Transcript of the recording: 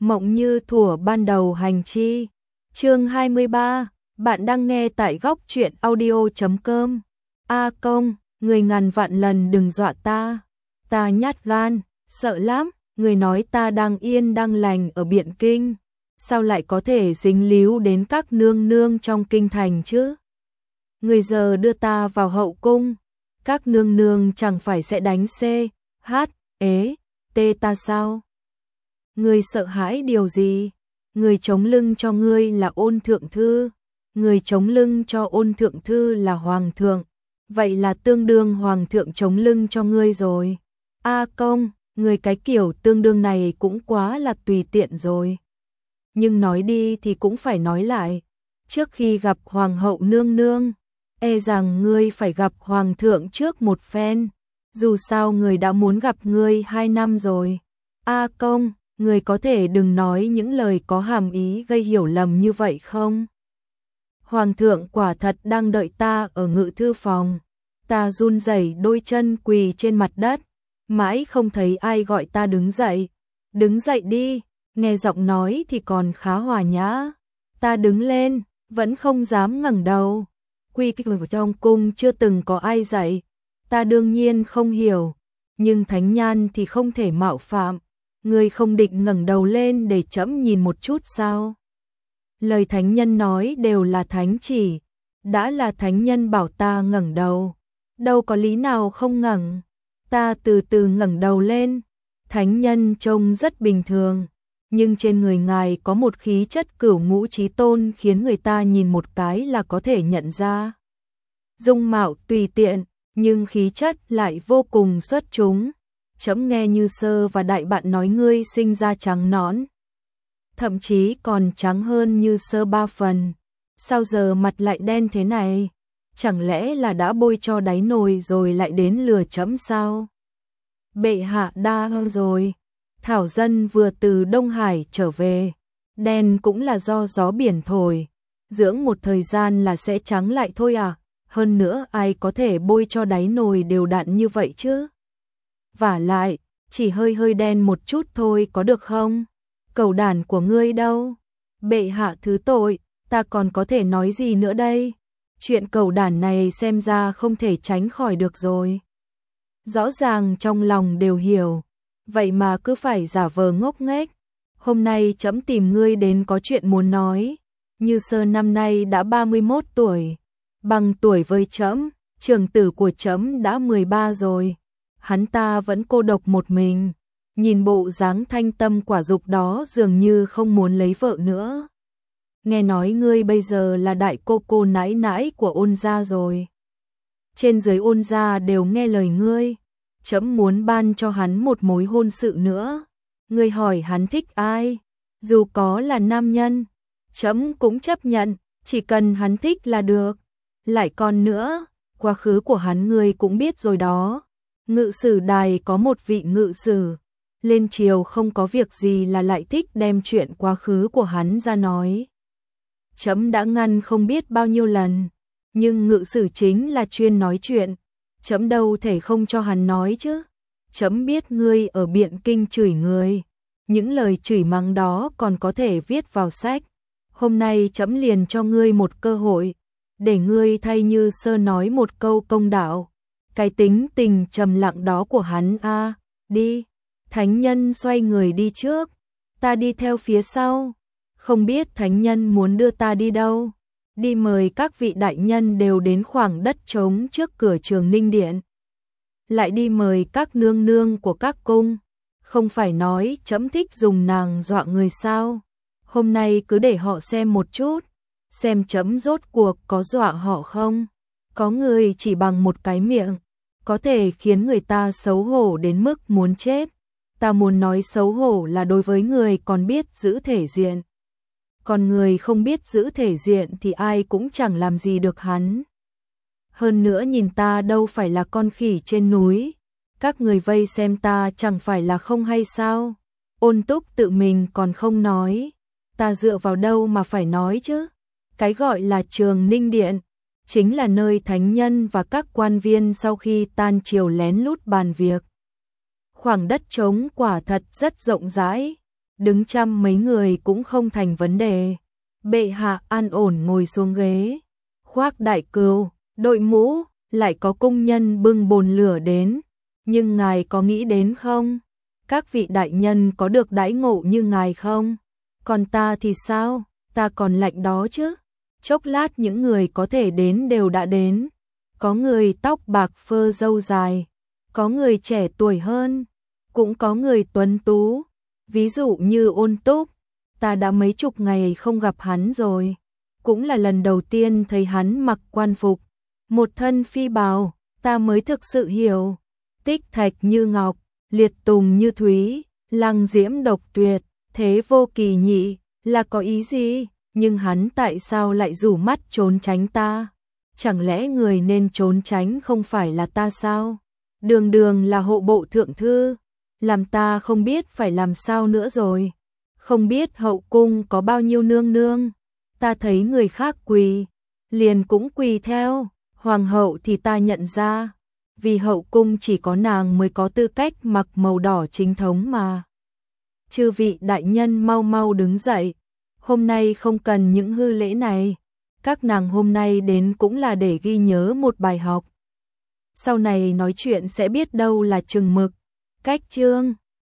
Mộng như thuở ban đầu hành chi. Chương 23, bạn đang nghe tại góc truyện audio.com. A Công, người ngàn vạn lần đừng dọa ta. Ta nhát gan, sợ lắm, người nói ta đang yên đang lành ở Biện Kinh. Sao lại có thể dính líu đến các nương nương trong kinh thành chứ? Người giờ đưa ta vào hậu cung, các nương nương chẳng phải sẽ đánh C, H, ế, T ta sao? Người sợ hãi điều gì? Người chống lưng cho ngươi là Ôn thượng thư, người chống lưng cho Ôn thượng thư là hoàng thượng, vậy là tương đương hoàng thượng chống lưng cho ngươi rồi. A Công, người cái kiểu tương đương này cũng quá là tùy tiện rồi. Nhưng nói đi thì cũng phải nói lại, trước khi gặp hoàng hậu nương nương, e rằng ngươi phải gặp hoàng thượng trước một phen, dù sao người đã muốn gặp ngươi 2 năm rồi. A Công, người có thể đừng nói những lời có hàm ý gây hiểu lầm như vậy không? Hoàng thượng quả thật đang đợi ta ở ngự thư phòng. Ta run rẩy đôi chân quỳ trên mặt đất, mãi không thấy ai gọi ta đứng dậy. Đứng dậy đi, nghe giọng nói thì còn khá hòa nhã. Ta đứng lên, vẫn không dám ngẩng đầu. Quy kịch ở trong cung chưa từng có ai dạy. Ta đương nhiên không hiểu, nhưng thánh nhan thì không thể mạo phạm. Ngươi không định ngẩng đầu lên để trẫm nhìn một chút sao? Lời thánh nhân nói đều là thánh chỉ, đã là thánh nhân bảo ta ngẩng đầu, đâu có lý nào không ngẩng. Ta từ từ ngẩng đầu lên, thánh nhân trông rất bình thường, nhưng trên người ngài có một khí chất cửu ngũ chí tôn khiến người ta nhìn một cái là có thể nhận ra. Dung mạo tùy tiện, nhưng khí chất lại vô cùng xuất chúng. Trẫm nghe Như Sơ và đại bạn nói ngươi sinh ra trắng nõn, thậm chí còn trắng hơn Như Sơ 3 phần. Sao giờ mặt lại đen thế này? Chẳng lẽ là đã bôi cho đáy nồi rồi lại đến lừa trẫm sao? Bệ hạ đa rồi. Thảo dân vừa từ Đông Hải trở về, đen cũng là do gió biển thổi, dưỡng một thời gian là sẽ trắng lại thôi à? Hơn nữa ai có thể bôi cho đáy nồi đều đặn như vậy chứ? Vả lại, chỉ hơi hơi đen một chút thôi có được không? Cẩu đản của ngươi đâu? Bệ hạ thứ tội, ta còn có thể nói gì nữa đây? Chuyện cẩu đản này xem ra không thể tránh khỏi được rồi. Rõ ràng trong lòng đều hiểu, vậy mà cứ phải giả vờ ngốc nghếch. Hôm nay trẫm tìm ngươi đến có chuyện muốn nói. Như Sơ năm nay đã 31 tuổi, bằng tuổi với trẫm, trưởng tử của trẫm đã 13 rồi. Hắn ta vẫn cô độc một mình, nhìn bộ dáng thanh tâm quả dục đó dường như không muốn lấy vợ nữa. Nghe nói ngươi bây giờ là đại cô nãi nãi của Ôn gia rồi. Trên dưới Ôn gia đều nghe lời ngươi, trẫm muốn ban cho hắn một mối hôn sự nữa. Ngươi hỏi hắn thích ai? Dù có là nam nhân, trẫm cũng chấp nhận, chỉ cần hắn thích là được. Lại còn nữa, quá khứ của hắn ngươi cũng biết rồi đó. Ngự sử đài có một vị ngự sử, lên triều không có việc gì là lại thích đem chuyện quá khứ của hắn ra nói. Trẫm đã ngăn không biết bao nhiêu lần, nhưng ngự sử chính là chuyên nói chuyện, trẫm đâu thể không cho hắn nói chứ. Trẫm biết ngươi ở Biện Kinh chửi người, những lời chửi mắng đó còn có thể viết vào sách. Hôm nay trẫm liền cho ngươi một cơ hội, để ngươi thay Như Sơ nói một câu công đạo. Cái tính tình trầm lặng đó của hắn a, đi. Thánh nhân xoay người đi trước, ta đi theo phía sau. Không biết thánh nhân muốn đưa ta đi đâu? Đi mời các vị đại nhân đều đến khoảng đất trống trước cửa Trường Ninh Điện. Lại đi mời các nương nương của các cung. Không phải nói trẫm thích dùng nàng dọa người sao? Hôm nay cứ để họ xem một chút, xem trẫm rốt cuộc có dọa họ không? Có người chỉ bằng một cái miệng, có thể khiến người ta xấu hổ đến mức muốn chết. Ta muốn nói xấu hổ là đối với người còn biết giữ thể diện. Còn người không biết giữ thể diện thì ai cũng chẳng làm gì được hắn. Hơn nữa nhìn ta đâu phải là con khỉ trên núi. Các người vây xem ta chẳng phải là không hay sao? Ôn Túc tự mình còn không nói, ta dựa vào đâu mà phải nói chứ? Cái gọi là Trường Ninh Điện chính là nơi thánh nhân và các quan viên sau khi tan triều lén lút bàn việc. Khoảng đất trống quả thật rất rộng rãi, đứng trăm mấy người cũng không thành vấn đề. Bệ hạ an ổn ngồi xuống ghế, khoác đại cừu, đội mũ, lại có cung nhân bưng bồn lửa đến. Nhưng ngài có nghĩ đến không? Các vị đại nhân có được đãi ngộ như ngài không? Còn ta thì sao? Ta còn lạnh đó chứ. Chốc lát những người có thể đến đều đã đến. Có người tóc bạc phơ râu dài, có người trẻ tuổi hơn, cũng có người tuấn tú. Ví dụ như Ôn Túc, ta đã mấy chục ngày không gặp hắn rồi. Cũng là lần đầu tiên thấy hắn mặc quan phục, một thân phi bào, ta mới thực sự hiểu. Tích Thạch như ngọc, liệt tùng như thúy, lăng diễm độc tuyệt, thế vô kỳ nhị, là có ý gì? Nhưng hắn tại sao lại rủ mắt trốn tránh ta? Chẳng lẽ người nên trốn tránh không phải là ta sao? Đường đường là hộ bộ thượng thư, làm ta không biết phải làm sao nữa rồi. Không biết hậu cung có bao nhiêu nương nương, ta thấy người khác quỳ, liền cũng quỳ theo. Hoàng hậu thì ta nhận ra, vì hậu cung chỉ có nàng mới có tư cách mặc màu đỏ chính thống mà. Chư vị đại nhân mau mau đứng dậy, hôm nay không cần những hư lễ này. Các nàng hôm nay đến cũng là để ghi nhớ một bài học. Sau này nói chuyện sẽ biết đâu là chừng mực. Cách chương